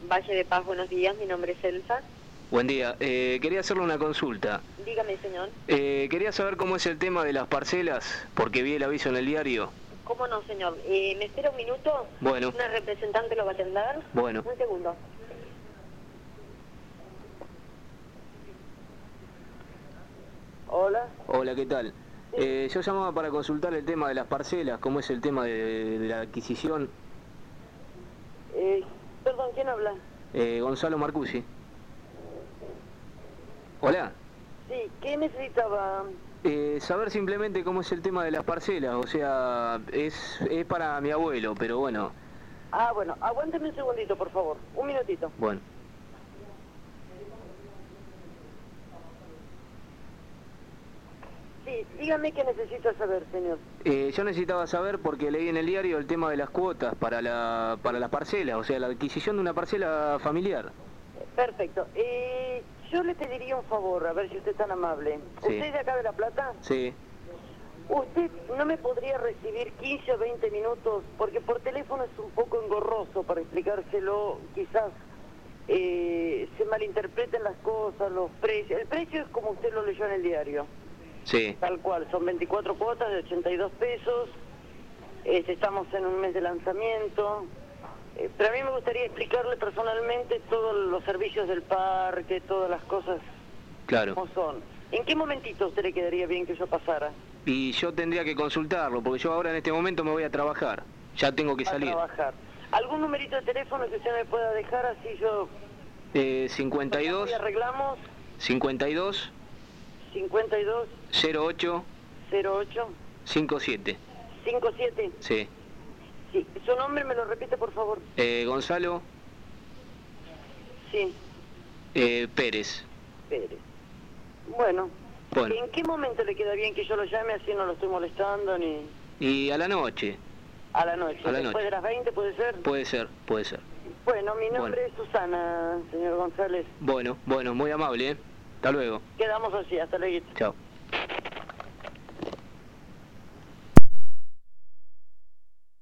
Valle de Paz, buenos días, mi nombre es Elsa. Buen día, quería hacerle una consulta. Dígame, señor. Quería saber cómo es el tema de las parcelas, porque vi el aviso en el diario. ¿Cómo no, señor? ¿Me espera un minuto? Bueno. Una representante lo va a atender. Bueno. Un segundo. Hola. Hola, ¿qué tal? Yo llamaba para consultar el tema de las parcelas, cómo es el tema de la adquisición. Perdón, ¿quién habla? Gonzalo Marcucci. Hola. Sí, ¿qué necesitaba? Saber simplemente cómo es el tema de las parcelas, o sea, es para mi abuelo, pero bueno. Ah, bueno, aguánteme un segundito, por favor. Un minutito. Bueno. Sí, dígame qué necesita saber, señor. Yo necesitaba saber, porque leí en el diario el tema de las cuotas para las parcelas, o sea, la adquisición de una parcela familiar. Perfecto. Yo le pediría un favor, a ver si usted es tan amable. Sí. ¿Usted es de acá de La Plata? Sí. ¿Usted no me podría recibir 15 o 20 minutos? Porque por teléfono es un poco engorroso para explicárselo. Quizás se malinterpreten las cosas, los precios. El precio es como usted lo leyó en el diario. Sí. Tal cual, son 24 cuotas de 82 pesos. Estamos en un mes de lanzamiento. Pero a mí me gustaría explicarle personalmente todos los servicios del parque, todas las cosas Claro. como son. ¿En qué momentito a usted le quedaría bien que yo pasara? Y yo tendría que consultarlo, porque yo ahora en este momento me voy a trabajar. Ya tengo que salir. A trabajar. ¿Algún numerito de teléfono que usted me pueda dejar así yo... 52... Y arreglamos 52... 52 08... 08 57. 57. Sí. Sí. ¿Su nombre me lo repite, por favor? Gonzalo... Sí. Pérez. Pérez. Bueno. Bueno. ¿En qué momento le queda bien que yo lo llame así no lo estoy molestando ni...? Y a la noche. A la noche. A la ¿Después noche. de las 20 puede ser? Puede ser, puede ser. Bueno, mi nombre es Susana, señor González. Bueno, muy amable, ¿eh? Hasta luego. Quedamos así, hasta luego. Chao.